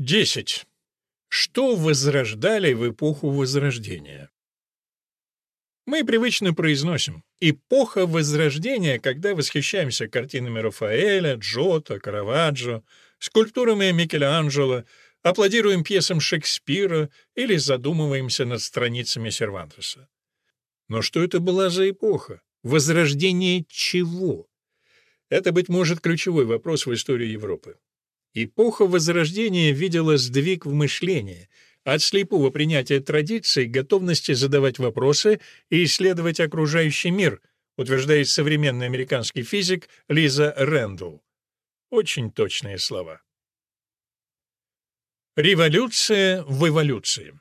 10. Что возрождали в эпоху Возрождения? Мы привычно произносим «эпоха Возрождения», когда восхищаемся картинами Рафаэля, Джотто, Караваджо, скульптурами Микеланджело, аплодируем пьесам Шекспира или задумываемся над страницами Сервантеса. Но что это была за эпоха? Возрождение чего? Это, быть может, ключевой вопрос в истории Европы. Эпоха Возрождения видела сдвиг в мышлении, от слепого принятия традиций к готовности задавать вопросы и исследовать окружающий мир, утверждает современный американский физик Лиза Рэндалл. Очень точные слова. Революция в эволюции.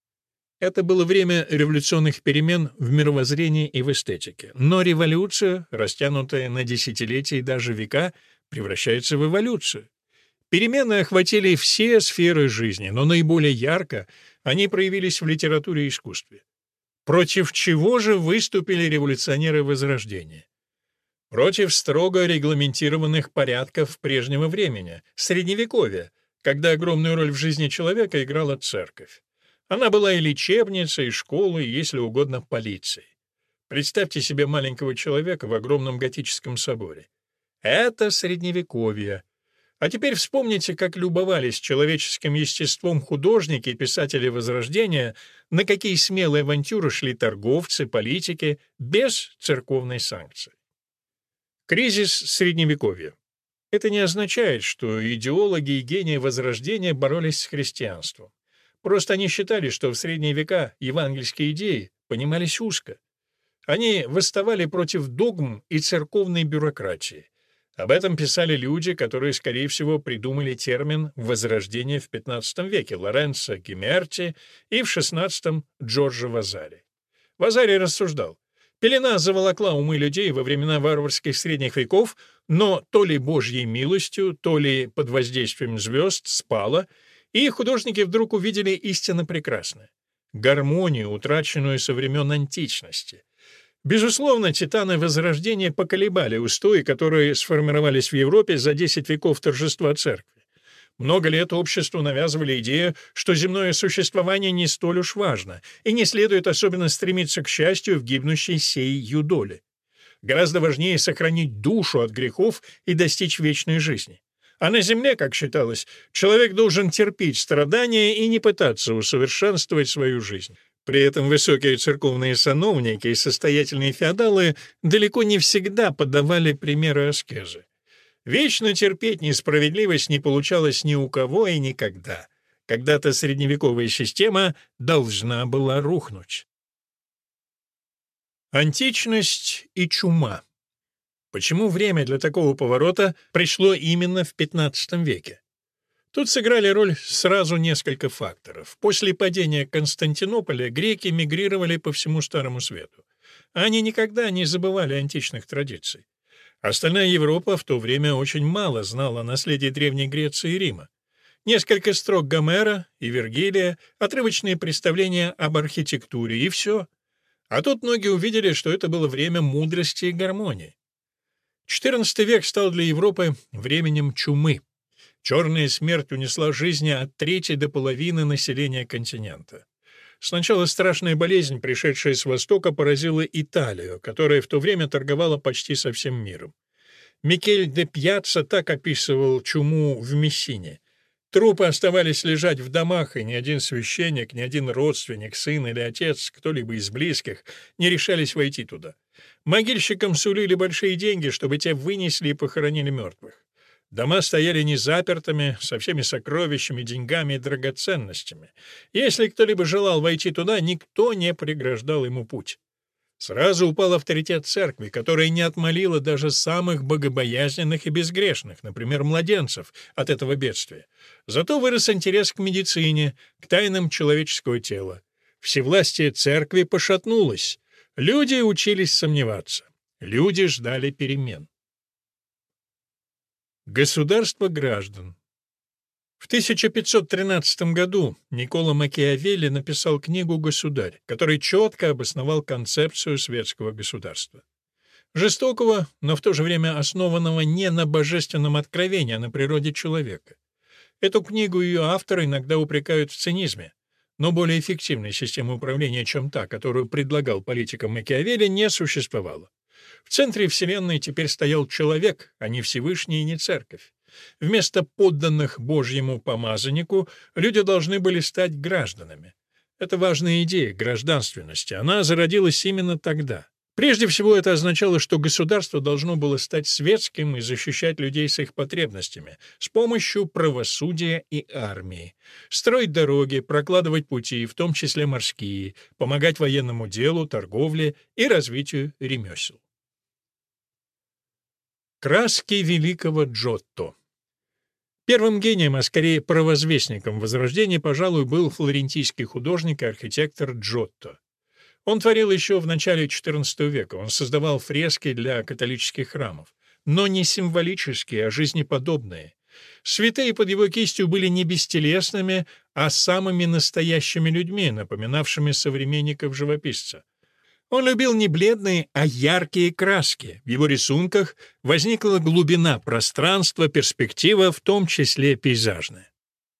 Это было время революционных перемен в мировоззрении и в эстетике. Но революция, растянутая на десятилетия и даже века, превращается в эволюцию. Перемены охватили все сферы жизни, но наиболее ярко они проявились в литературе и искусстве. Против чего же выступили революционеры Возрождения? Против строго регламентированных порядков прежнего времени, Средневековья, когда огромную роль в жизни человека играла церковь. Она была и лечебницей, и школой, и, если угодно, полицией. Представьте себе маленького человека в огромном готическом соборе. Это Средневековье. А теперь вспомните, как любовались человеческим естеством художники и писатели Возрождения, на какие смелые авантюры шли торговцы, политики, без церковной санкции. Кризис Средневековья. Это не означает, что идеологи и гении Возрождения боролись с христианством. Просто они считали, что в средние века евангельские идеи понимались узко. Они восставали против догм и церковной бюрократии. Об этом писали люди, которые, скорее всего, придумали термин «возрождение» в XV веке — Лоренцо Гимерти и в XVI — Джорджо Вазари. Вазари рассуждал: «Пелена заволокла умы людей во времена варварских средних веков, но то ли Божьей милостью, то ли под воздействием звезд спала, и художники вдруг увидели истинно прекрасное — гармонию, утраченную со времен античности». Безусловно, титаны Возрождения поколебали устои, которые сформировались в Европе за 10 веков торжества церкви. Много лет обществу навязывали идею, что земное существование не столь уж важно, и не следует особенно стремиться к счастью в гибнущей сей юдоле. Гораздо важнее сохранить душу от грехов и достичь вечной жизни. А на земле, как считалось, человек должен терпеть страдания и не пытаться усовершенствовать свою жизнь. При этом высокие церковные сановники и состоятельные феодалы далеко не всегда подавали примеры аскезы. Вечно терпеть несправедливость не получалось ни у кого и никогда. Когда-то средневековая система должна была рухнуть. Античность и чума. Почему время для такого поворота пришло именно в XV веке? Тут сыграли роль сразу несколько факторов. После падения Константинополя греки мигрировали по всему Старому Свету. Они никогда не забывали античных традиций. Остальная Европа в то время очень мало знала о наследии Древней Греции и Рима. Несколько строк Гомера и Вергилия, отрывочные представления об архитектуре, и все. А тут многие увидели, что это было время мудрости и гармонии. XIV век стал для Европы временем чумы. Черная смерть унесла жизни от трети до половины населения континента. Сначала страшная болезнь, пришедшая с Востока, поразила Италию, которая в то время торговала почти со всем миром. Микель де Пьяцца так описывал чуму в Мессине. Трупы оставались лежать в домах, и ни один священник, ни один родственник, сын или отец, кто-либо из близких, не решались войти туда. Могильщикам сулили большие деньги, чтобы те вынесли и похоронили мертвых. Дома стояли незапертыми, со всеми сокровищами, деньгами и драгоценностями. Если кто-либо желал войти туда, никто не преграждал ему путь. Сразу упал авторитет церкви, которая не отмолила даже самых богобоязненных и безгрешных, например, младенцев, от этого бедствия. Зато вырос интерес к медицине, к тайнам человеческого тела. Всевластие церкви пошатнулось. Люди учились сомневаться. Люди ждали перемен. Государство граждан. В 1513 году Никколо Макиавелли написал книгу «Государь», который четко обосновал концепцию светского государства. Жестокого, но в то же время основанного не на божественном откровении, а на природе человека. Эту книгу ее авторы иногда упрекают в цинизме. Но более эффективной системы управления, чем та, которую предлагал политикам Макиавелли, не существовало. В центре Вселенной теперь стоял человек, а не Всевышний и не церковь. Вместо подданных Божьему помазаннику люди должны были стать гражданами. Это важная идея гражданственности. Она зародилась именно тогда. Прежде всего, это означало, что государство должно было стать светским и защищать людей с их потребностями с помощью правосудия и армии, строить дороги, прокладывать пути, в том числе морские, помогать военному делу, торговле и развитию ремесел. Краски великого Джотто. Первым гением, а скорее провозвестником Возрождения, пожалуй, был флорентийский художник и архитектор Джотто. Он творил еще в начале XIV века, он создавал фрески для католических храмов, но не символические, а жизнеподобные. Святые под его кистью были не бестелесными, а самыми настоящими людьми, напоминавшими современников живописца. Он любил не бледные, а яркие краски. В его рисунках возникла глубина пространства, перспектива, в том числе пейзажная.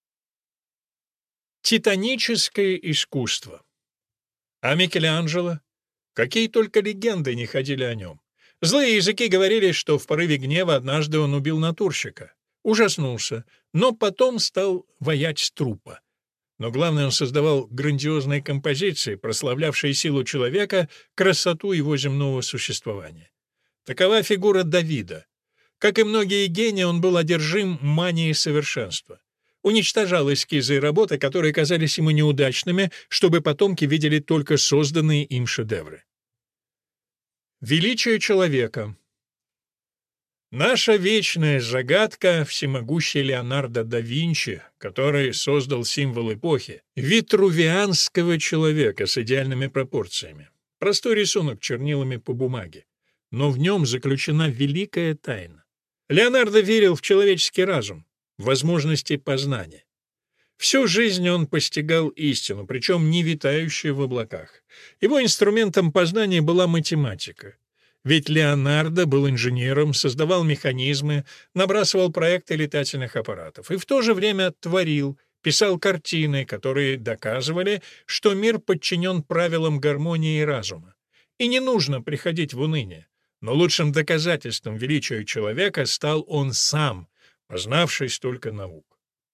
Титаническое искусство. А Микеланджело? Какие только легенды не ходили о нем. Злые языки говорили, что в порыве гнева однажды он убил натурщика. Ужаснулся, но потом стал воять с трупа. Но главное, он создавал грандиозные композиции, прославлявшие силу человека, красоту его земного существования. Такова фигура Давида. Как и многие гении, он был одержим манией совершенства. Уничтожал эскизы и работы, которые казались ему неудачными, чтобы потомки видели только созданные им шедевры. Величие человека. Наша вечная загадка — всемогущий Леонардо да Винчи, который создал символ эпохи — витрувианского человека с идеальными пропорциями. Простой рисунок чернилами по бумаге. Но в нем заключена великая тайна. Леонардо верил в человеческий разум, в возможности познания. Всю жизнь он постигал истину, причем не витающую в облаках. Его инструментом познания была математика. Ведь Леонардо был инженером, создавал механизмы, набрасывал проекты летательных аппаратов и в то же время творил, писал картины, которые доказывали, что мир подчинен правилам гармонии и разума. И не нужно приходить в уныние. Но лучшим доказательством величия человека стал он сам, познавший столько наук.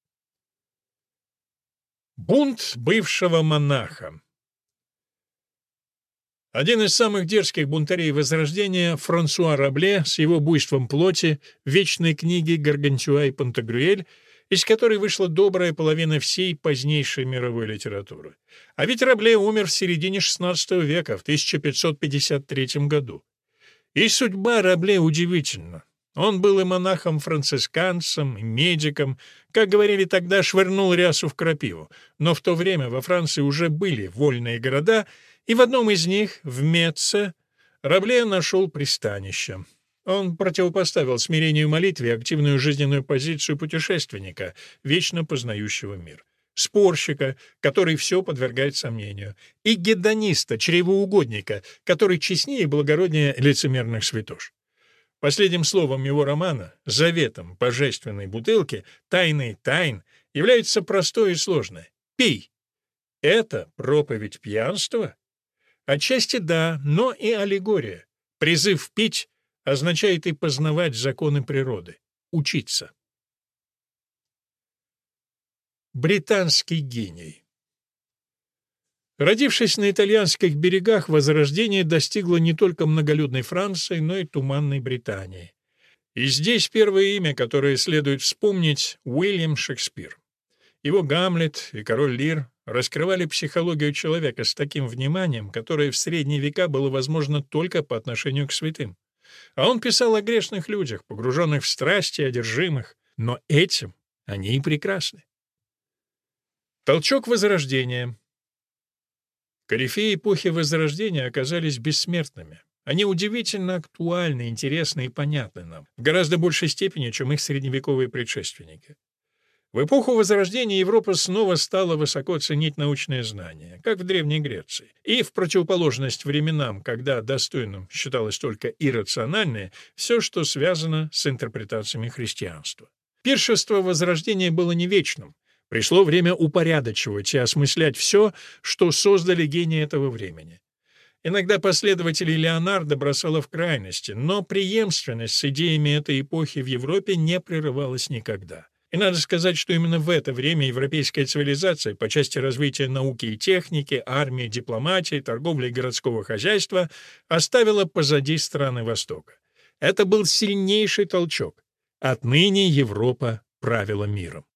Бунт бывшего монаха. Один из самых дерзких бунтарей Возрождения, Франсуа Рабле, с его буйством плоти, в вечной книге «Гаргантюа и Пантагрюэль», из которой вышла добрая половина всей позднейшей мировой литературы. А ведь Рабле умер в середине XVI века, в 1553 году. И судьба Рабле удивительна. Он был и монахом-францисканцем, и медиком, как говорили тогда, швырнул рясу в крапиву. Но в то время во Франции уже были вольные города, и в одном из них, в Метце, Рабле нашел пристанище. Он противопоставил смирению молитве активную жизненную позицию путешественника, вечно познающего мир, спорщика, который все подвергает сомнению, и гедониста, чревоугодника, который честнее и благороднее лицемерных святош. Последним словом его романа, заветом божественной бутылки, тайной тайн, является простое и сложное — «пей». Это проповедь пьянства? Отчасти да, но и аллегория. Призыв пить означает и познавать законы природы, учиться. Британский гений. Родившись на итальянских берегах, Возрождение достигло не только многолюдной Франции, но и туманной Британии. И здесь первое имя, которое следует вспомнить — Уильям Шекспир. Его «Гамлет» и «Король Лир» раскрывали психологию человека с таким вниманием, которое в средние века было возможно только по отношению к святым. А он писал о грешных людях, погруженных в страсти, одержимых, но этим они и прекрасны. Толчок Возрождения. Корифеи эпохи Возрождения оказались бессмертными. Они удивительно актуальны, интересны и понятны нам, в гораздо большей степени, чем их средневековые предшественники. В эпоху Возрождения Европа снова стала высоко ценить научные знания, как в Древней Греции. И в противоположность временам, когда достойным считалось только иррациональное, все, что связано с интерпретациями христианства. Пиршество Возрождения было не вечным. Пришло время упорядочивать и осмыслять все, что создали гении этого времени. Иногда последователей Леонардо бросало в крайности, но преемственность с идеями этой эпохи в Европе не прерывалась никогда. И надо сказать, что именно в это время европейская цивилизация по части развития науки и техники, армии, дипломатии, торговли и городского хозяйства оставила позади страны Востока. Это был сильнейший толчок. Отныне Европа правила миром.